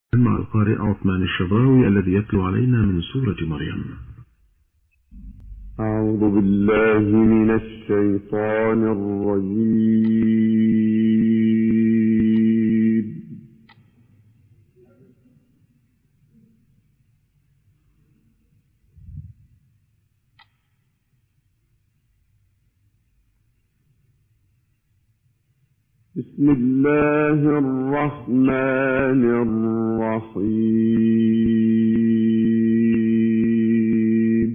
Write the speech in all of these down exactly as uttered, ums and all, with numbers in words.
مع القارئ عثمان الشبراوي الذي يتلو علينا من سورة مريم. أعوذ بالله من الشيطان الرجيم. بسم الله الرحمن الرحيم.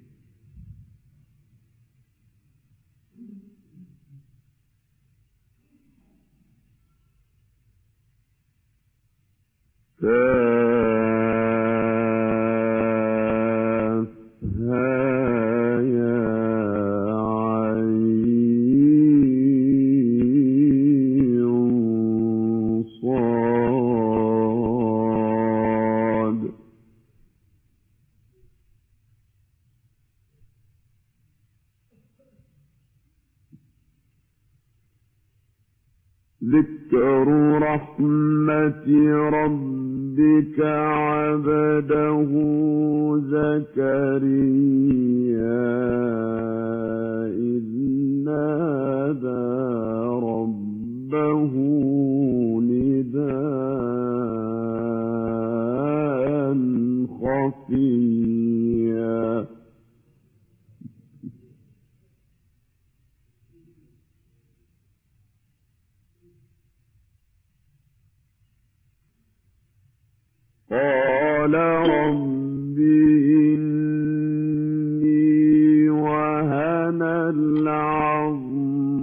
ذكر رحمة ربك عبده زكريا إذ نادى ربه نداء خفيا. قال رب إني وهن العظم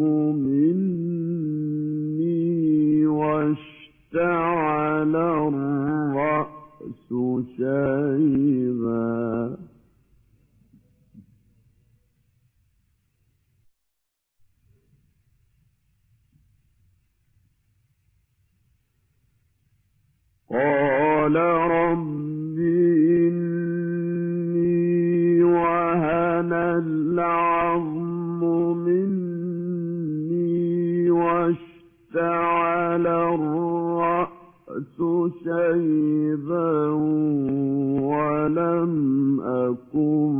مني واشتعل الرأس شيبا. قال رب إني وهن العظم مني واشتعل الرأس شيبا ولم أكن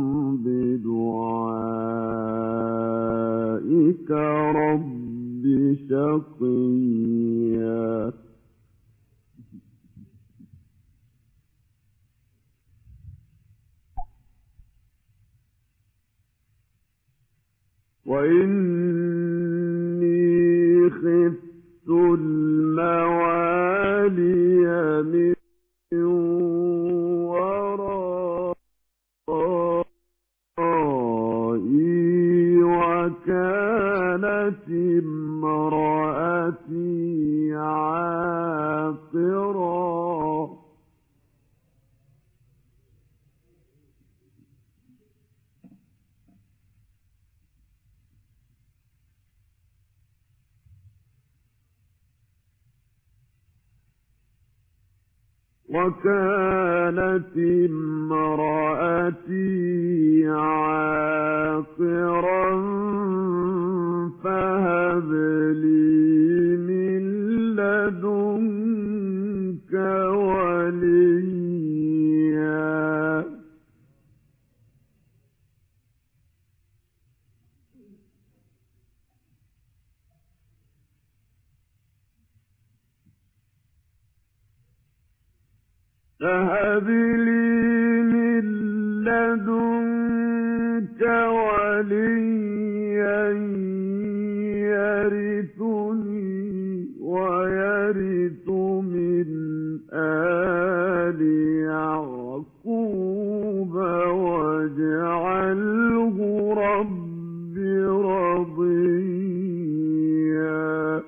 بدعائك رب شقيا. وإني خفت الموالي من ورائي وكانت امرأتي عاقرا. وكانت امرأتي عاقرا فهب لي من لدنك وليا. فهب لي من لدنك وليا يرثني ويرث من آل يعقوب واجعله رب رضيا.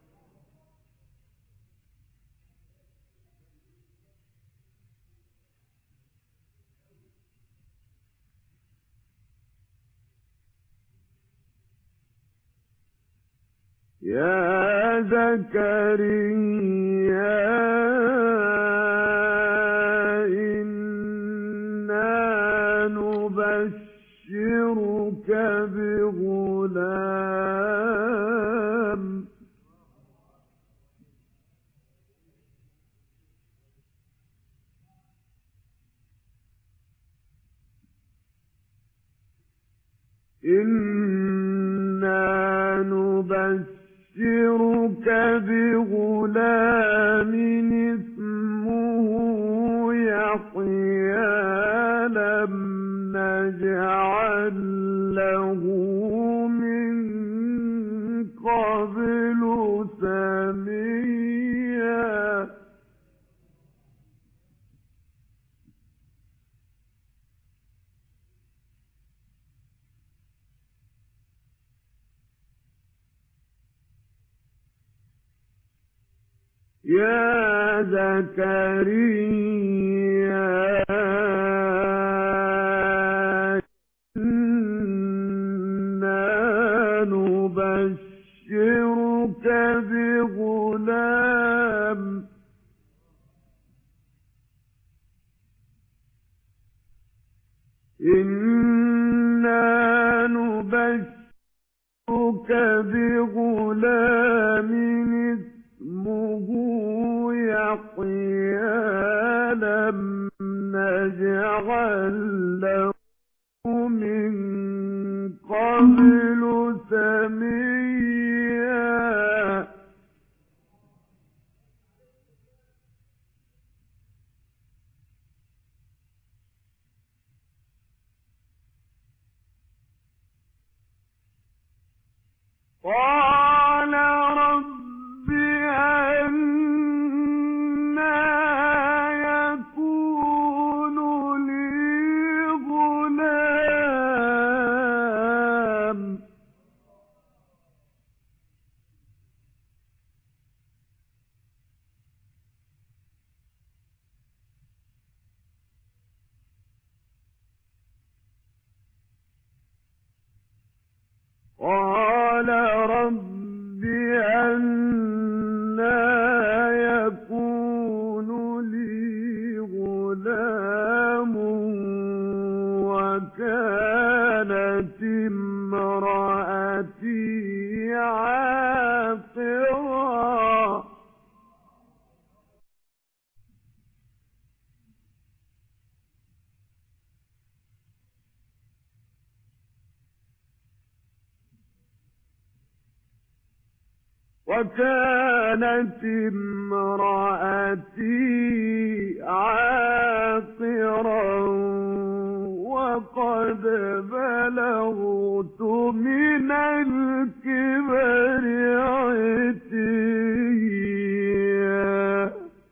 يا زكريا إنا نبشرك بغلام إنا نبشرك بغلام اسمه يحيى لم نجعل له من قبل سميا يا زكريا إنا نبشرك بغلام إنا نبشرك بغلام اسمه يحيى لم نجعل له من قبل سميا قال رب أنى يكون لي غلام قال رب أنى يكون لي غلام وكانت امرأتي عاقرا وكانت امرأتي عاقرا وقد بلغت من الكبر عتيا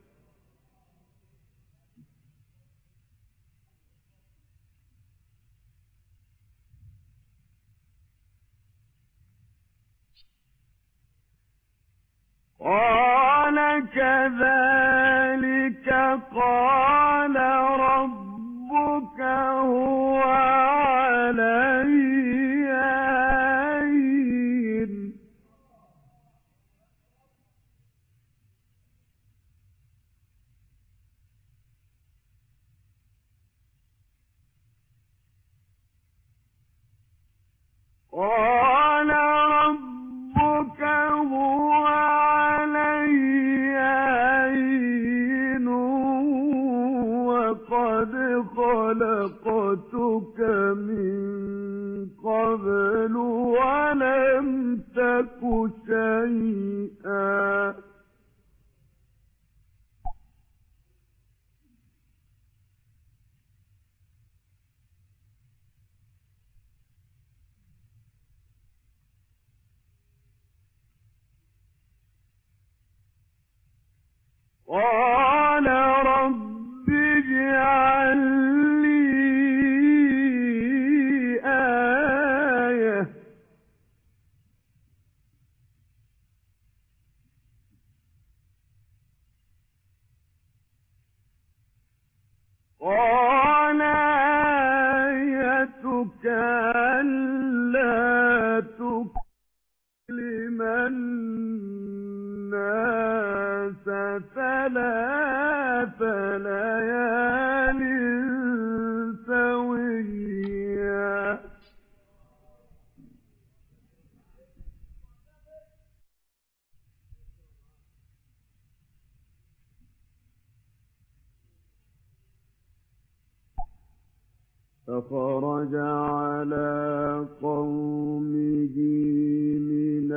قال كذلك قال ربك هو علي هين قال ربك هو علي هين وقد خلقتك من قبل ولم تك شيئا قال رب اجعل لي آية قال آيتك ألا تكلم الناس ثلاثة فخرج على قومه من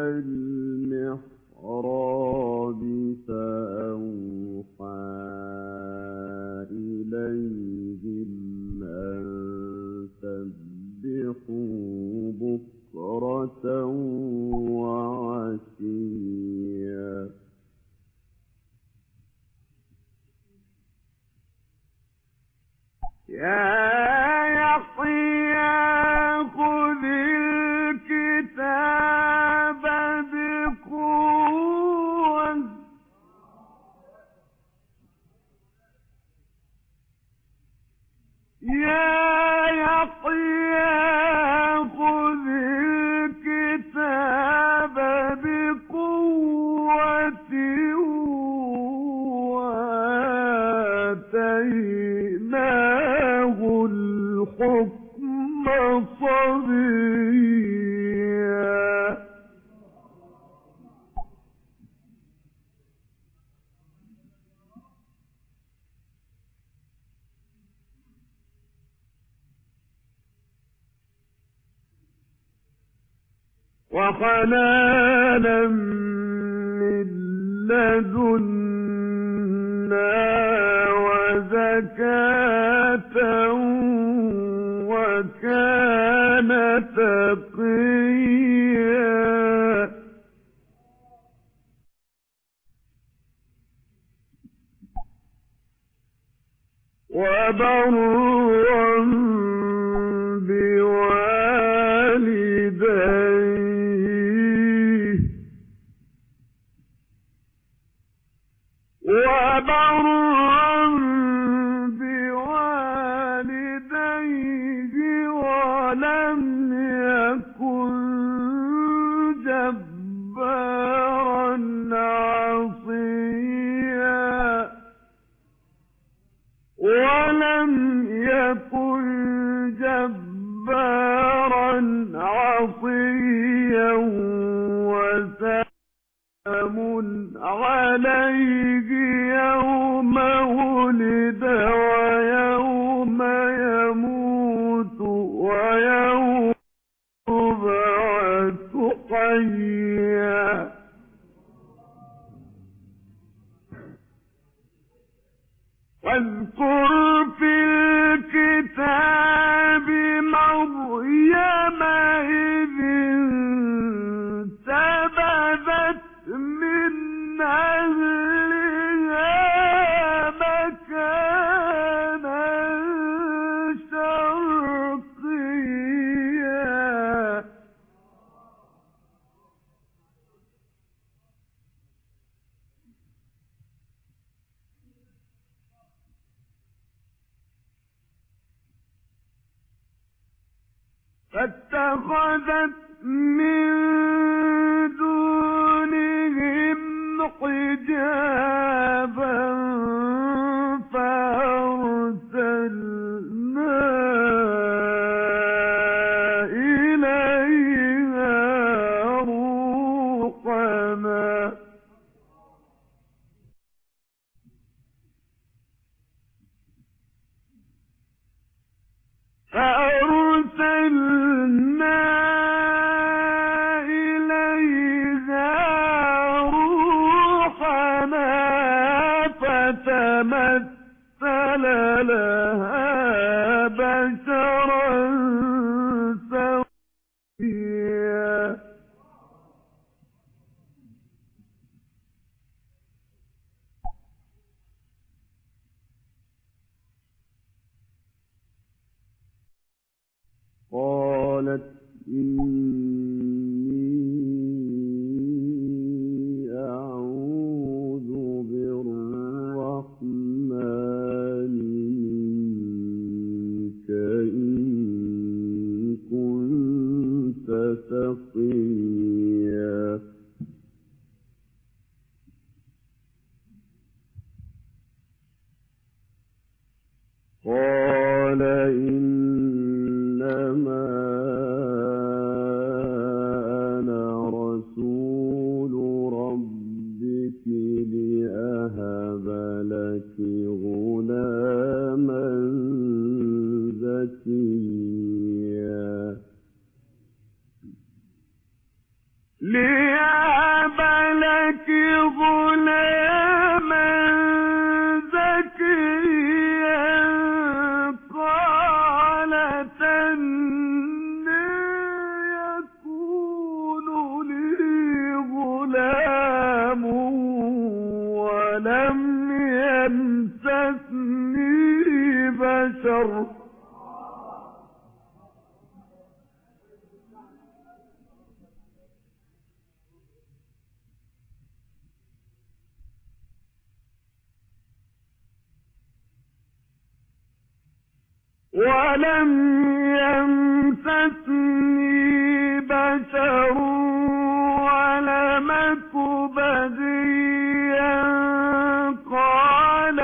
المحراب فأوحى إليهم أن سبحوا بكرة وعشيا يا يحيى خذ الكتاب بقوة يا يحيى خذ الكتاب بقوة وآتيناه الحكم صبيا وحنانا من لدنا وزكاة وكان تقيا وبرا بوالديه وبرا بوالديه ولم يكن جبارا عصيا ولم يكن جبارا عصيا وسلام عليه يوم ولد ويوم يموت ويوم يبعث حيا واذكر في الكتاب مريم إذ انتبذت من أهلها مكانا شرقيا فاتخذت من دونهم حجابا فأرسلنا إليها روحنا فأرسلنا إليها روحنا فتمثل لها بشرا سويا قالت إني أعوذ بالرحمن منك إن كنت تقيا قال إنما بشر ولم يمسسني بشر ولم أك بغيا قال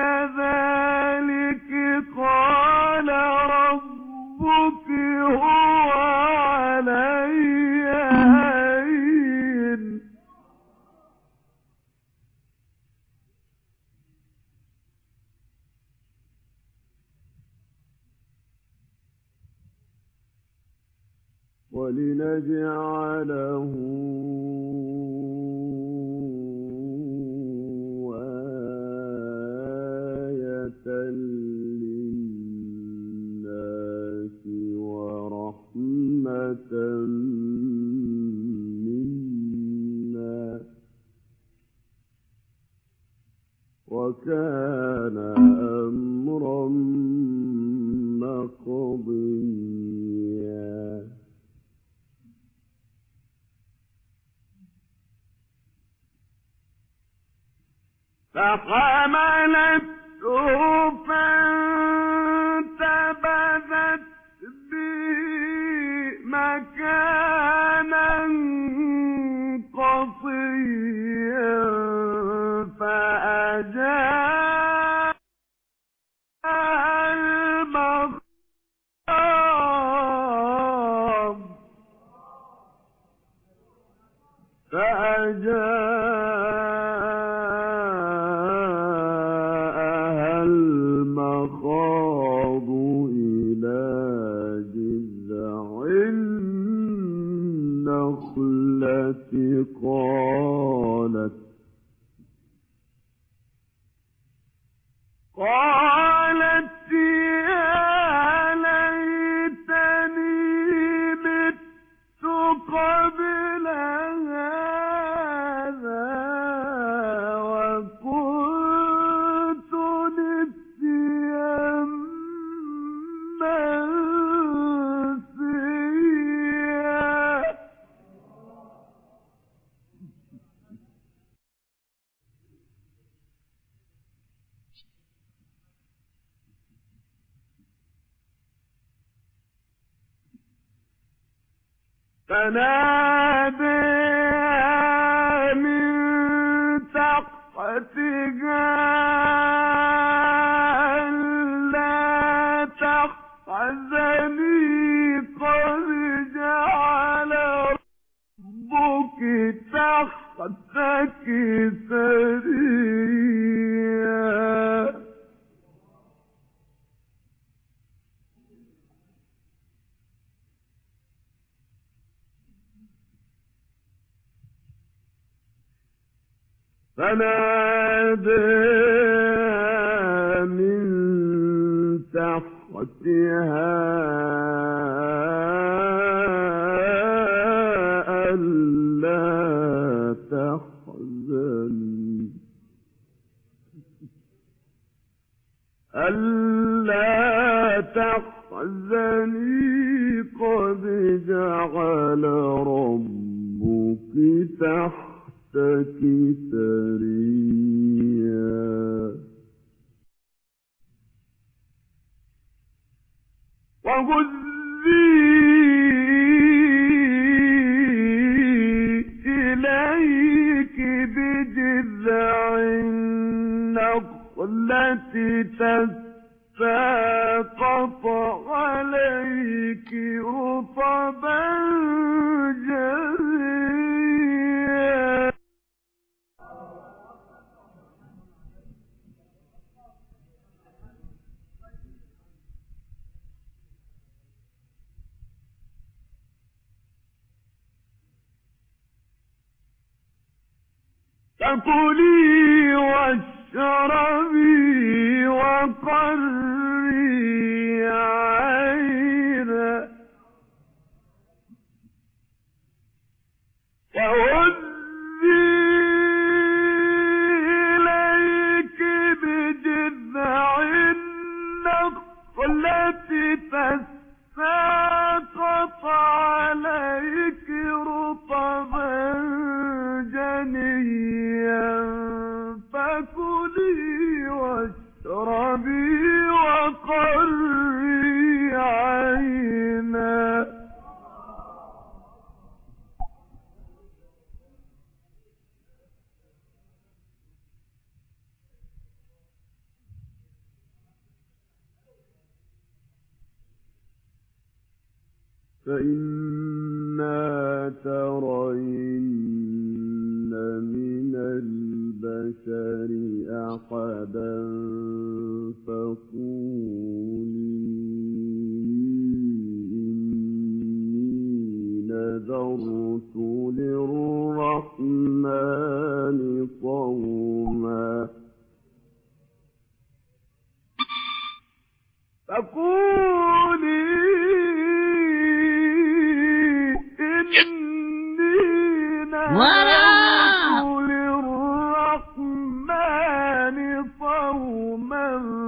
كذلك قال ربك هو علي هين ولنجعله آية للناس ورحمة منا وكان أمرا مقضيا فحملته فانتبذت به مكانا قصيا فأجاء المخاض فأجاء المخاض إلى جذع النخلة قالت قالت يا ليتني مت قبل هذا وكنت نسيا منسيا فناداها من تحتها ألا تحزني قد جعل ربك تحتك سريا فناداها من تحتها ألا تحزني ألا تحزني قد جعل ربك تحتك سريا وهزي إليك بجذع النخلة تساقط عليك رطبا جنيا فكلي واشربي وقري عينا وهزي إليك بجذع النخلة فإما ترين من البشر أحدا فقولي إني نذرت للرحمن صوما فقولي إني نذرت للرحمن صوما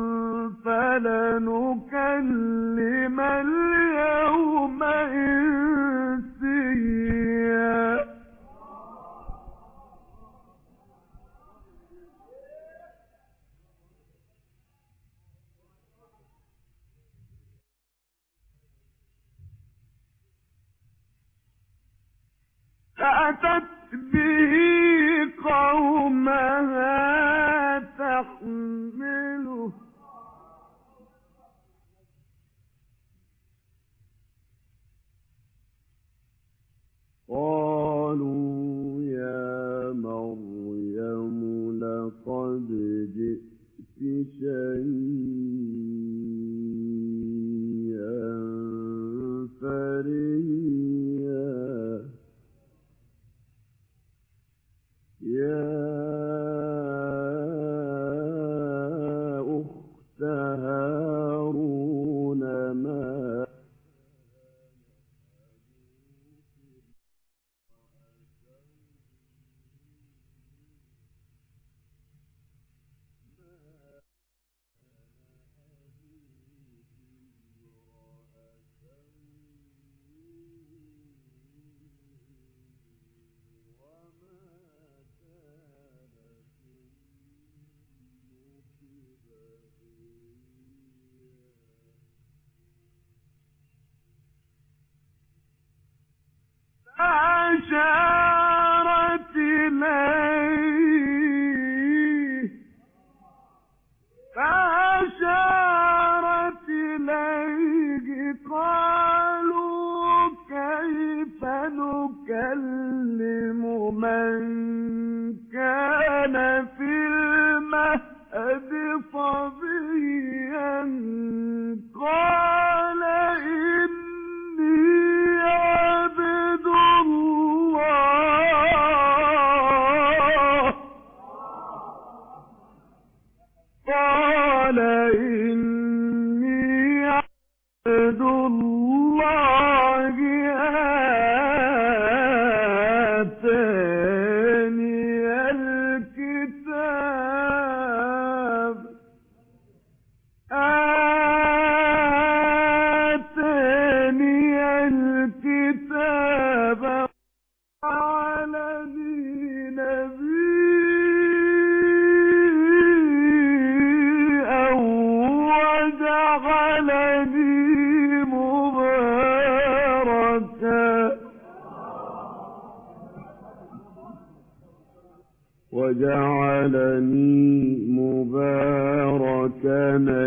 فلنكلم اليوم إنسيا فأتت به قومها تحمله قالوا يا مريم لقد جئت شيئا فريا يا أخت هارون ما فأشارت إليه فأشارت إليه قالوا كيف نكلم من كان في المهد صبيا قال إني عبد الله قال إني عبد الله آتاني الكتاب آتاني الكتاب وجعلني نبيا وجعلني مباركا وجعلني مباركا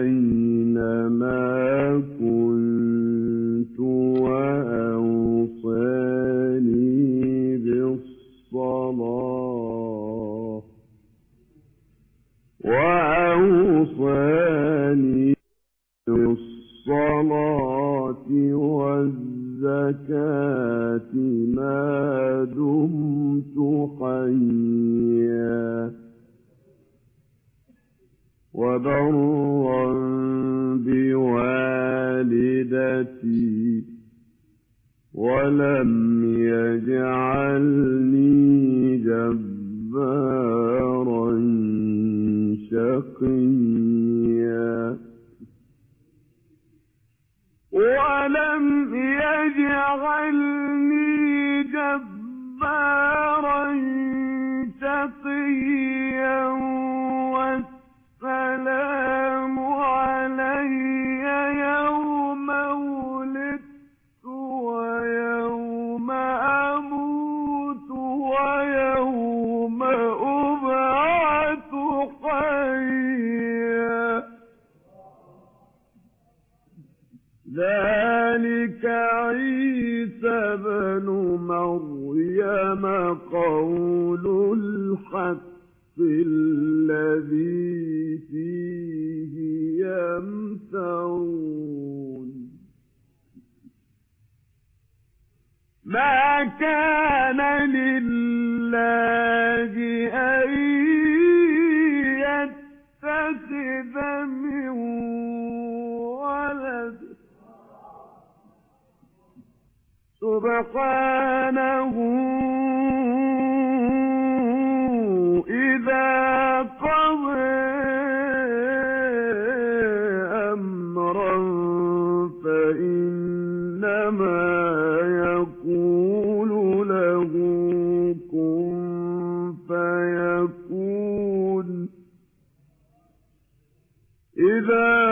أينما كنت وأوصاني بالصلاة وأوصاني بالصلاة والزكاة ما دمت حيا وبرا بوالدتي ولم يجعلني جبارا شقيا ولم يجعلني جبارا شقيا والسلام علي يوم ولدت ويوم ذلك عيسى بن مريم قول الحق الذي فيه يمترون ما كان لله أن يتخذ من ولد سبحانه إذا قضى أمرا فإنما يقول له كن فيكون إذا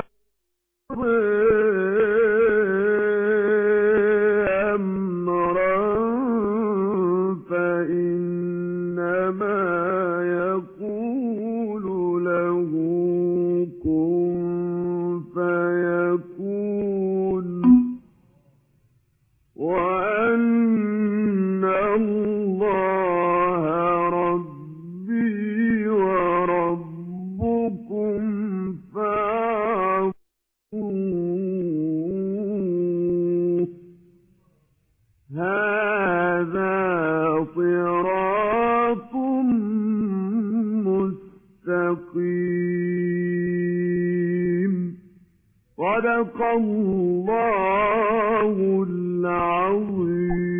صدق الله العظيم.